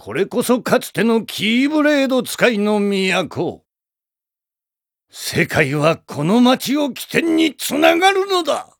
これこそかつてのキーブレード使いの都。世界はこの町を起点につながるのだ。